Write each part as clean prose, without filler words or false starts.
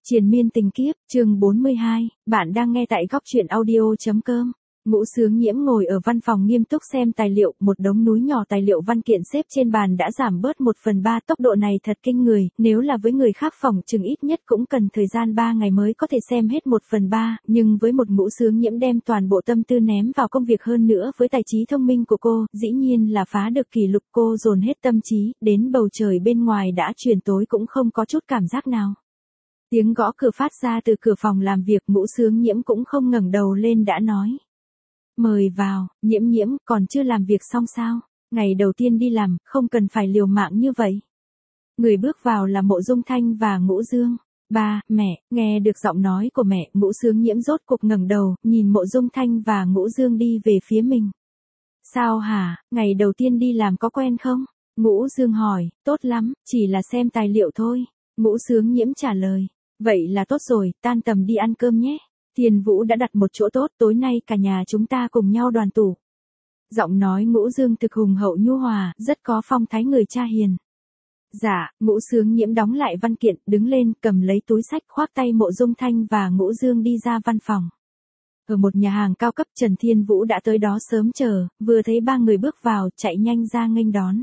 Triền miên tình kiếp, chương 42, bạn đang nghe tại góc truyện audio.com. Ngũ Sướng Nhiễm ngồi ở văn phòng nghiêm túc xem tài liệu, một đống núi nhỏ tài liệu văn kiện xếp trên bàn đã giảm bớt 1/3, tốc độ này thật kinh người, nếu là với người khác phỏng chừng ít nhất cũng cần thời gian 3 ngày mới có thể xem hết 1/3, nhưng với một Ngũ Sướng Nhiễm đem toàn bộ tâm tư ném vào công việc hơn nữa với tài trí thông minh của cô, dĩ nhiên là phá được kỷ lục. Cô dồn hết tâm trí, đến bầu trời bên ngoài đã chuyển tối cũng không có chút cảm giác nào. Tiếng gõ cửa phát ra từ cửa phòng làm việc, Ngũ Sướng Nhiễm cũng không ngẩng đầu lên đã nói. Mời vào, Nhiễm Nhiễm, còn chưa làm việc xong sao? Ngày đầu tiên đi làm, không cần phải liều mạng như vậy. Người bước vào là Mộ Dung Thanh và Ngũ Dương. Ba, mẹ, nghe được giọng nói của mẹ, Ngũ Sướng Nhiễm rốt cục ngẩng đầu, nhìn Mộ Dung Thanh và Ngũ Dương đi về phía mình. Sao hả, ngày đầu tiên đi làm có quen không? Ngũ Dương hỏi, tốt lắm, chỉ là xem tài liệu thôi. Ngũ Sướng Nhiễm trả lời. Vậy là tốt rồi, tan tầm đi ăn cơm nhé. Thiên Vũ đã đặt một chỗ tốt, tối nay cả nhà chúng ta cùng nhau đoàn tụ. Giọng nói Ngũ Dương thực hùng hậu nhu hòa, rất có phong thái người cha hiền. Dạ, Ngũ Sướng Nhiễm đóng lại văn kiện, đứng lên, cầm lấy túi sách, khoác tay Mộ Dung Thanh và Ngũ Dương đi ra văn phòng. Ở một nhà hàng cao cấp, Trần Thiên Vũ đã tới đó sớm chờ, vừa thấy ba người bước vào, chạy nhanh ra nghênh đón.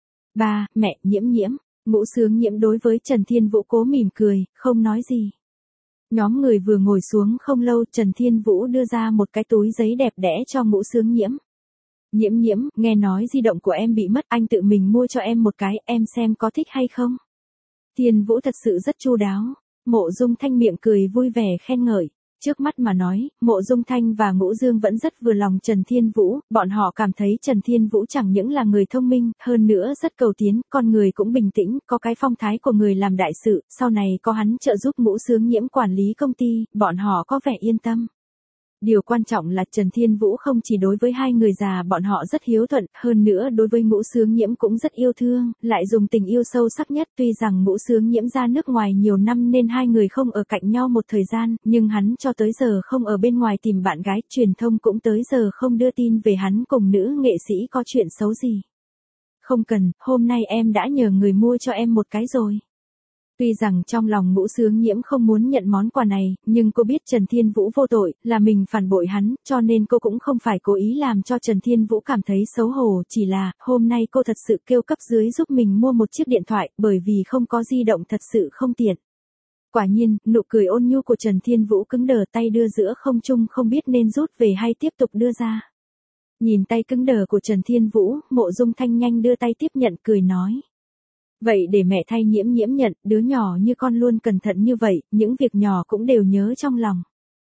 Ba, mẹ, Nhiễm Nhiễm. Ngũ Sướng Nhiễm đối với Trần Thiên Vũ cố mỉm cười, không nói gì. Nhóm người vừa ngồi xuống không lâu, Trần Thiên Vũ đưa ra một cái túi giấy đẹp đẽ cho Ngũ Sướng Nhiễm. Nhiễm Nhiễm, nghe nói di động của em bị mất, anh tự mình mua cho em một cái, em xem có thích hay không? Thiên Vũ thật sự rất chu đáo. Mộ Dung Thanh miệng cười vui vẻ khen ngợi. Trước mắt mà nói, Mộ Dung Thanh và Ngũ Dương vẫn rất vừa lòng Trần Thiên Vũ, bọn họ cảm thấy Trần Thiên Vũ chẳng những là người thông minh, hơn nữa rất cầu tiến, con người cũng bình tĩnh, có cái phong thái của người làm đại sự, sau này có hắn trợ giúp Ngũ Sướng Nhiễm quản lý công ty, bọn họ có vẻ yên tâm. Điều quan trọng là Trần Thiên Vũ không chỉ đối với hai người già bọn họ rất hiếu thuận, hơn nữa đối với Ngũ Sướng Nhiễm cũng rất yêu thương, lại dùng tình yêu sâu sắc nhất. Tuy rằng Ngũ Sướng Nhiễm ra nước ngoài nhiều năm nên hai người không ở cạnh nhau một thời gian, nhưng hắn cho tới giờ không ở bên ngoài tìm bạn gái, truyền thông cũng tới giờ không đưa tin về hắn cùng nữ nghệ sĩ có chuyện xấu gì. Không cần, hôm nay em đã nhờ người mua cho em một cái rồi. Tuy rằng trong lòng Ngũ Sướng Nhiễm không muốn nhận món quà này, nhưng cô biết Trần Thiên Vũ vô tội, là mình phản bội hắn, cho nên cô cũng không phải cố ý làm cho Trần Thiên Vũ cảm thấy xấu hổ, chỉ là, hôm nay cô thật sự kêu cấp dưới giúp mình mua một chiếc điện thoại, bởi vì không có di động thật sự không tiện. Quả nhiên, nụ cười ôn nhu của Trần Thiên Vũ cứng đờ, tay đưa giữa không trung không biết nên rút về hay tiếp tục đưa ra. Nhìn tay cứng đờ của Trần Thiên Vũ, Mộ Dung Thanh nhanh đưa tay tiếp nhận, cười nói. Vậy để mẹ thay Nhiễm Nhiễm nhận, đứa nhỏ như con luôn cẩn thận như vậy, những việc nhỏ cũng đều nhớ trong lòng.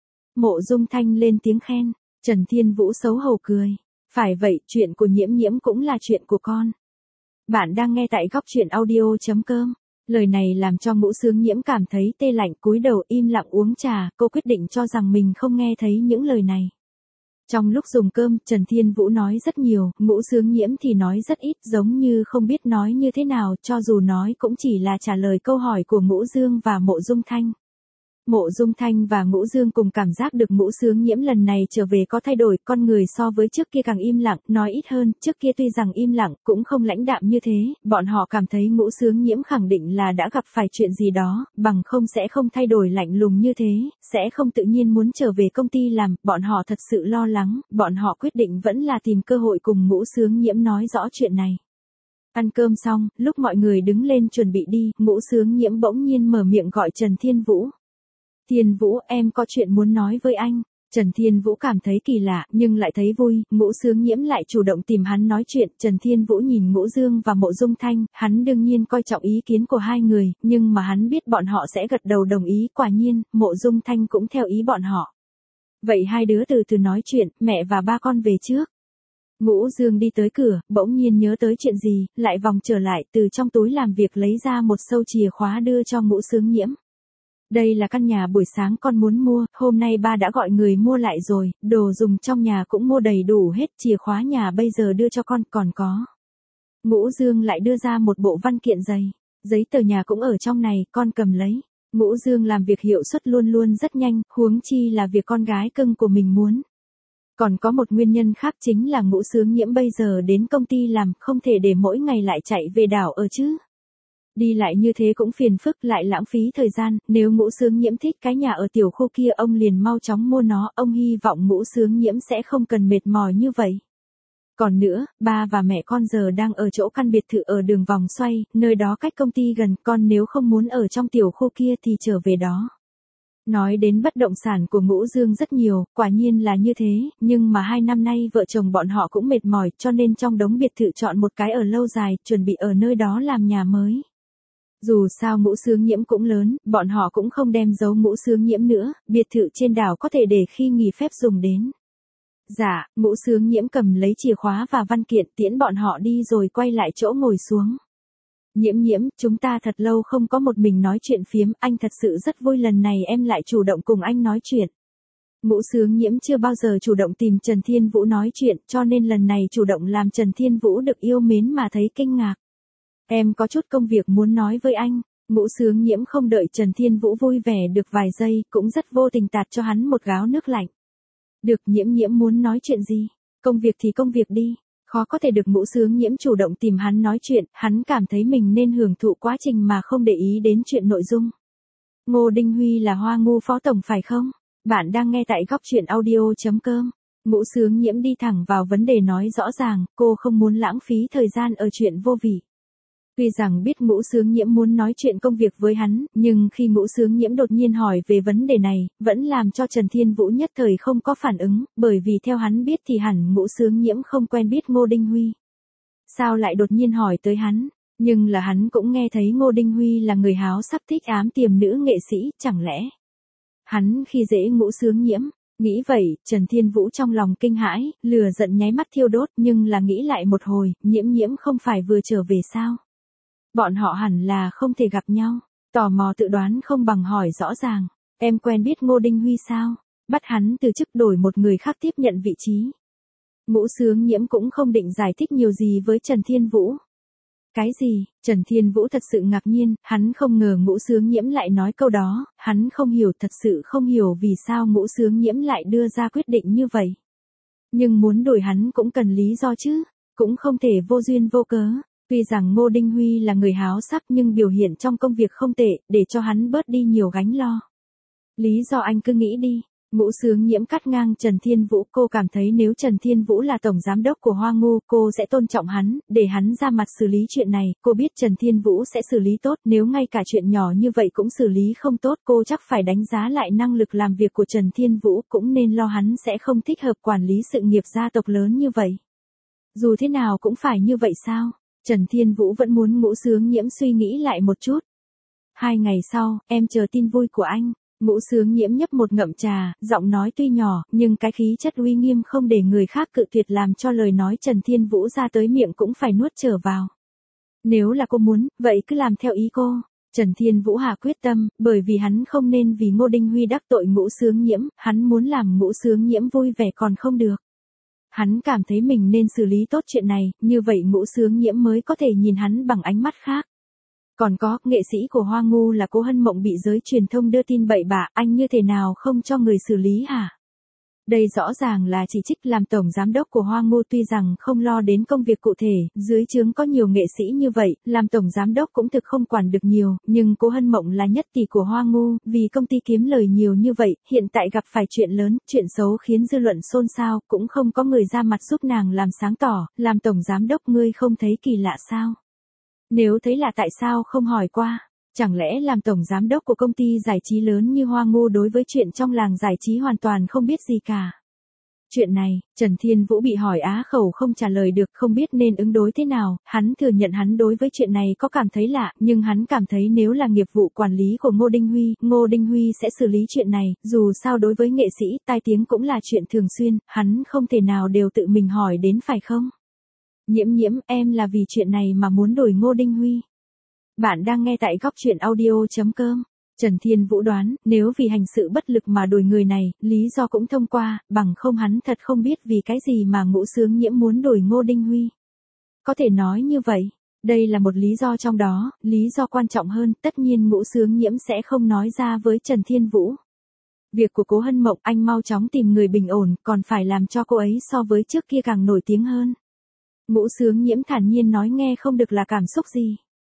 Mộ Dung Thanh lên tiếng khen, Trần Thiên Vũ xấu hổ cười. Phải vậy, chuyện của Nhiễm Nhiễm cũng là chuyện của con. Bạn đang nghe tại góc truyện audio.com. Lời này làm cho Ngũ Sướng Nhiễm cảm thấy tê lạnh, cúi đầu im lặng uống trà, cô quyết định cho rằng mình không nghe thấy những lời này. Trong lúc dùng cơm, Trần Thiên Vũ nói rất nhiều, Ngũ Sướng Nhiễm thì nói rất ít, giống như không biết nói như thế nào, cho dù nói cũng chỉ là trả lời câu hỏi của Ngũ Dương và Mộ Dung Thanh. Mộ Dung Thanh và Ngũ Dương cùng cảm giác được Ngũ Sướng Nhiễm lần này trở về có thay đổi, con người so với trước kia càng im lặng, nói ít hơn, trước kia tuy rằng im lặng, cũng không lãnh đạm như thế, bọn họ cảm thấy Ngũ Sướng Nhiễm khẳng định là đã gặp phải chuyện gì đó, bằng không sẽ không thay đổi lạnh lùng như thế, sẽ không tự nhiên muốn trở về công ty làm, bọn họ thật sự lo lắng, bọn họ quyết định vẫn là tìm cơ hội cùng Ngũ Sướng Nhiễm nói rõ chuyện này. Ăn cơm xong, lúc mọi người đứng lên chuẩn bị đi, Ngũ Sướng Nhiễm bỗng nhiên mở miệng gọi Trần Thiên Vũ. Thiên Vũ, em có chuyện muốn nói với anh. Trần Thiên Vũ cảm thấy kỳ lạ, nhưng lại thấy vui, Ngũ Sướng Nhiễm lại chủ động tìm hắn nói chuyện. Trần Thiên Vũ nhìn Ngũ Dương và Mộ Dung Thanh, hắn đương nhiên coi trọng ý kiến của hai người, nhưng mà hắn biết bọn họ sẽ gật đầu đồng ý, quả nhiên, Mộ Dung Thanh cũng theo ý bọn họ. Vậy hai đứa từ từ nói chuyện, mẹ và ba con về trước. Ngũ Dương đi tới cửa, bỗng nhiên nhớ tới chuyện gì, lại vòng trở lại, từ trong túi làm việc lấy ra một sâu chìa khóa đưa cho Ngũ Sướng Nhiễm. Đây là căn nhà buổi sáng con muốn mua, hôm nay ba đã gọi người mua lại rồi, đồ dùng trong nhà cũng mua đầy đủ hết, chìa khóa nhà bây giờ đưa cho con, còn có. Ngũ Dương lại đưa ra một bộ văn kiện dày, giấy tờ nhà cũng ở trong này, con cầm lấy. Ngũ Dương làm việc hiệu suất luôn luôn rất nhanh, huống chi là việc con gái cưng của mình muốn. Còn có một nguyên nhân khác chính là Ngũ Sướng Nhiễm bây giờ đến công ty làm, không thể để mỗi ngày lại chạy về đảo ở chứ. Đi lại như thế cũng phiền phức lại lãng phí thời gian, nếu Ngũ Sướng Nhiễm thích cái nhà ở tiểu khu kia ông liền mau chóng mua nó, ông hy vọng Ngũ Sướng Nhiễm sẽ không cần mệt mỏi như vậy. Còn nữa, ba và mẹ con giờ đang ở chỗ căn biệt thự ở đường vòng xoay, nơi đó cách công ty gần, con nếu không muốn ở trong tiểu khu kia thì trở về đó. Nói đến bất động sản của Ngũ Dương rất nhiều, quả nhiên là như thế, nhưng mà 2 năm nay vợ chồng bọn họ cũng mệt mỏi cho nên trong đống biệt thự chọn một cái ở lâu dài, chuẩn bị ở nơi đó làm nhà mới. Dù sao Ngũ Sướng Nhiễm cũng lớn, bọn họ cũng không đem giấu Ngũ Sướng Nhiễm nữa, biệt thự trên đảo có thể để khi nghỉ phép dùng đến. Dạ, Ngũ Sướng Nhiễm cầm lấy chìa khóa và văn kiện tiễn bọn họ đi rồi quay lại chỗ ngồi xuống. Nhiễm Nhiễm, chúng ta thật lâu không có một mình nói chuyện phiếm, anh thật sự rất vui lần này em lại chủ động cùng anh nói chuyện. Ngũ Sướng Nhiễm chưa bao giờ chủ động tìm Trần Thiên Vũ nói chuyện, cho nên lần này chủ động làm Trần Thiên Vũ được yêu mến mà thấy kinh ngạc. Em có chút công việc muốn nói với anh. Ngũ Sướng Nhiễm không đợi Trần Thiên Vũ vui vẻ được vài giây, cũng rất vô tình tạt cho hắn một gáo nước lạnh. Được, Nhiễm Nhiễm muốn nói chuyện gì? Công việc thì công việc đi. Khó có thể được Ngũ Sướng Nhiễm chủ động tìm hắn nói chuyện, hắn cảm thấy mình nên hưởng thụ quá trình mà không để ý đến chuyện nội dung. Ngô Đinh Huy là Hoa Ngu phó tổng phải không? Bạn đang nghe tại góc truyện audio.com. Ngũ Sướng Nhiễm đi thẳng vào vấn đề nói rõ ràng, cô không muốn lãng phí thời gian ở chuyện vô vị. Tuy rằng biết Ngũ Sướng Nhiễm muốn nói chuyện công việc với hắn, nhưng khi Ngũ Sướng Nhiễm đột nhiên hỏi về vấn đề này, vẫn làm cho Trần Thiên Vũ nhất thời không có phản ứng, bởi vì theo hắn biết thì hẳn Ngũ Sướng Nhiễm không quen biết Ngô Đinh Huy. Sao lại đột nhiên hỏi tới hắn? Nhưng là hắn cũng nghe thấy Ngô Đinh Huy là người háo sắc thích ám tiềm nữ nghệ sĩ, chẳng lẽ hắn khi dễ Ngũ Sướng Nhiễm? Nghĩ vậy, Trần Thiên Vũ trong lòng kinh hãi, lửa giận nháy mắt thiêu đốt, nhưng là nghĩ lại một hồi, Nhiễm Nhiễm không phải vừa trở về sao? Bọn họ hẳn là không thể gặp nhau. Tò mò tự đoán không bằng hỏi rõ ràng. Em quen biết Ngô Đinh Huy sao? Bắt hắn từ chức đổi một người khác tiếp nhận vị trí. Ngũ Sướng Nhiễm cũng không định giải thích nhiều gì với Trần Thiên Vũ. Cái gì? Trần Thiên Vũ thật sự ngạc nhiên, hắn không ngờ Ngũ Sướng Nhiễm lại nói câu đó, hắn không hiểu, thật sự không hiểu vì sao Ngũ Sướng Nhiễm lại đưa ra quyết định như vậy. Nhưng muốn đuổi hắn cũng cần lý do chứ, cũng không thể vô duyên vô cớ. Tuy rằng Ngô Đinh Huy là người háo sắc nhưng biểu hiện trong công việc không tệ, để cho hắn bớt đi nhiều gánh lo. Lý do anh cứ nghĩ đi. Ngũ Sướng Nhiễm cắt ngang Trần Thiên Vũ, cô cảm thấy nếu Trần Thiên Vũ là tổng giám đốc của Hoa Ngu, cô sẽ tôn trọng hắn, để hắn ra mặt xử lý chuyện này, cô biết Trần Thiên Vũ sẽ xử lý tốt, nếu ngay cả chuyện nhỏ như vậy cũng xử lý không tốt, cô chắc phải đánh giá lại năng lực làm việc của Trần Thiên Vũ, cũng nên lo hắn sẽ không thích hợp quản lý sự nghiệp gia tộc lớn như vậy. Dù thế nào cũng phải như vậy sao? Trần Thiên Vũ vẫn muốn Ngũ Sướng Nhiễm suy nghĩ lại một chút. 2 ngày sau, em chờ tin vui của anh. Ngũ Sướng Nhiễm nhấp một ngụm trà, giọng nói tuy nhỏ, nhưng cái khí chất uy nghiêm không để người khác cự tuyệt làm cho lời nói Trần Thiên Vũ ra tới miệng cũng phải nuốt trở vào. Nếu là cô muốn, vậy cứ làm theo ý cô. Trần Thiên Vũ hạ quyết tâm, bởi vì hắn không nên vì Ngô Đinh Huy đắc tội Ngũ Sướng Nhiễm, hắn muốn làm Ngũ Sướng Nhiễm vui vẻ còn không được. Hắn cảm thấy mình nên xử lý tốt chuyện này, như vậy Ngũ Sướng Nhiễm mới có thể nhìn hắn bằng ánh mắt khác. Còn có, nghệ sĩ của Hoa Ngu là Cố Hân Mộng bị giới truyền thông đưa tin bậy bạ, anh như thế nào không cho người xử lý hả? Đây rõ ràng là chỉ trích làm tổng giám đốc của Hoa Ngu, tuy rằng không lo đến công việc cụ thể, dưới trướng có nhiều nghệ sĩ như vậy, làm tổng giám đốc cũng thực không quản được nhiều, nhưng Cố Hân Mộng là nhất tỷ của Hoa Ngu, vì công ty kiếm lời nhiều như vậy, hiện tại gặp phải chuyện lớn, chuyện xấu khiến dư luận xôn xao, cũng không có người ra mặt giúp nàng làm sáng tỏ, làm tổng giám đốc ngươi không thấy kỳ lạ sao? Nếu thấy lạ tại sao không hỏi qua? Chẳng lẽ làm tổng giám đốc của công ty giải trí lớn như Hoa Ngu đối với chuyện trong làng giải trí hoàn toàn không biết gì cả? Chuyện này, Trần Thiên Vũ bị hỏi á khẩu không trả lời được, không biết nên ứng đối thế nào, hắn thừa nhận hắn đối với chuyện này có cảm thấy lạ, nhưng hắn cảm thấy nếu là nghiệp vụ quản lý của Ngô Đinh Huy sẽ xử lý chuyện này, dù sao đối với nghệ sĩ, tai tiếng cũng là chuyện thường xuyên, hắn không thể nào đều tự mình hỏi đến phải không? Nhiễm Nhiễm, em là vì chuyện này mà muốn đuổi Ngô Đinh Huy. Bạn đang nghe tại góc truyện audio.com. Trần Thiên Vũ đoán, nếu vì hành sự bất lực mà đuổi người này, lý do cũng thông qua, bằng không hắn thật không biết vì cái gì mà Ngũ Sướng Nhiễm muốn đuổi Ngô Đinh Huy. Có thể nói như vậy, đây là một lý do trong đó, lý do quan trọng hơn, tất nhiên Ngũ Sướng Nhiễm sẽ không nói ra với Trần Thiên Vũ. Việc của Cố Hân Mộng, anh mau chóng tìm người bình ổn, còn phải làm cho cô ấy so với trước kia càng nổi tiếng hơn. Ngũ Sướng Nhiễm thản nhiên nói, nghe không được là cảm xúc gì.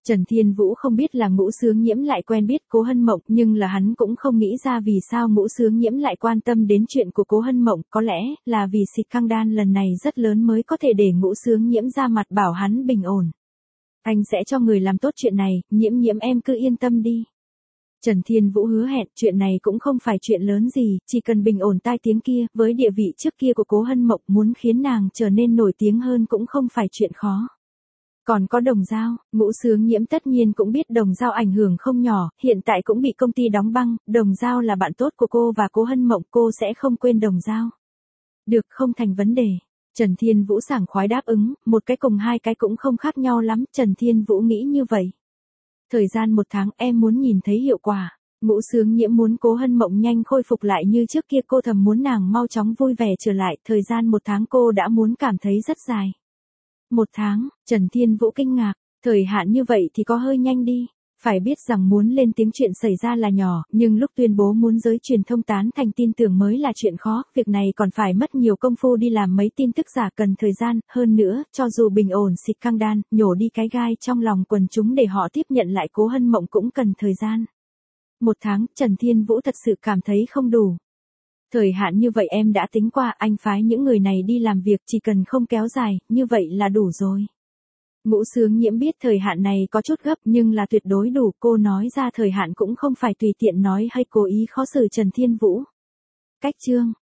Trần Thiên Vũ không biết là Ngũ Xướng Nhiễm lại quen biết Cố Hân Mộng, nhưng là hắn cũng không nghĩ ra vì sao Ngũ Xướng Nhiễm lại quan tâm đến chuyện của Cố Hân Mộng, có lẽ là vì xịt căng đan lần này rất lớn mới có thể để Ngũ Xướng Nhiễm ra mặt bảo hắn bình ổn. Anh sẽ cho người làm tốt chuyện này, Nhiễm Nhiễm em cứ yên tâm đi. Trần Thiên Vũ hứa hẹn, chuyện này cũng không phải chuyện lớn gì, chỉ cần bình ổn tai tiếng kia, với địa vị trước kia của Cố Hân Mộng muốn khiến nàng trở nên nổi tiếng hơn cũng không phải chuyện khó. Còn có Đồng Dao, Ngũ Xướng Nhiễm tất nhiên cũng biết Đồng Dao ảnh hưởng không nhỏ, hiện tại cũng bị công ty đóng băng, Đồng Dao là bạn tốt của cô và Cố Hân Mộng, cô sẽ không quên Đồng Dao. Được, không thành vấn đề. Trần Thiên Vũ sảng khoái đáp ứng, một cái cùng hai cái cũng không khác nhau lắm, Trần Thiên Vũ nghĩ như vậy. Thời gian 1 tháng em muốn nhìn thấy hiệu quả. Ngũ Xướng Nhiễm muốn Cố Hân Mộng nhanh khôi phục lại như trước kia, cô thầm muốn nàng mau chóng vui vẻ trở lại, thời gian 1 tháng cô đã muốn cảm thấy rất dài. 1 tháng, Trần Thiên Vũ kinh ngạc, thời hạn như vậy thì có hơi nhanh đi. Phải biết rằng muốn lên tiếng chuyện xảy ra là nhỏ, nhưng lúc tuyên bố muốn giới truyền thông tán thành tin tưởng mới là chuyện khó, việc này còn phải mất nhiều công phu đi làm mấy tin tức giả cần thời gian, hơn nữa, cho dù bình ổn xịt căng đan, nhổ đi cái gai trong lòng quần chúng để họ tiếp nhận lại Cố Hân Mộng cũng cần thời gian. 1 tháng, Trần Thiên Vũ thật sự cảm thấy không đủ. Thời hạn như vậy em đã tính qua, anh phái những người này đi làm việc chỉ cần không kéo dài, như vậy là đủ rồi. Ngũ Xướng Nhiễm biết thời hạn này có chút gấp nhưng là tuyệt đối đủ, cô nói ra thời hạn cũng không phải tùy tiện nói hay cố ý khó xử Trần Thiên Vũ. Cách chương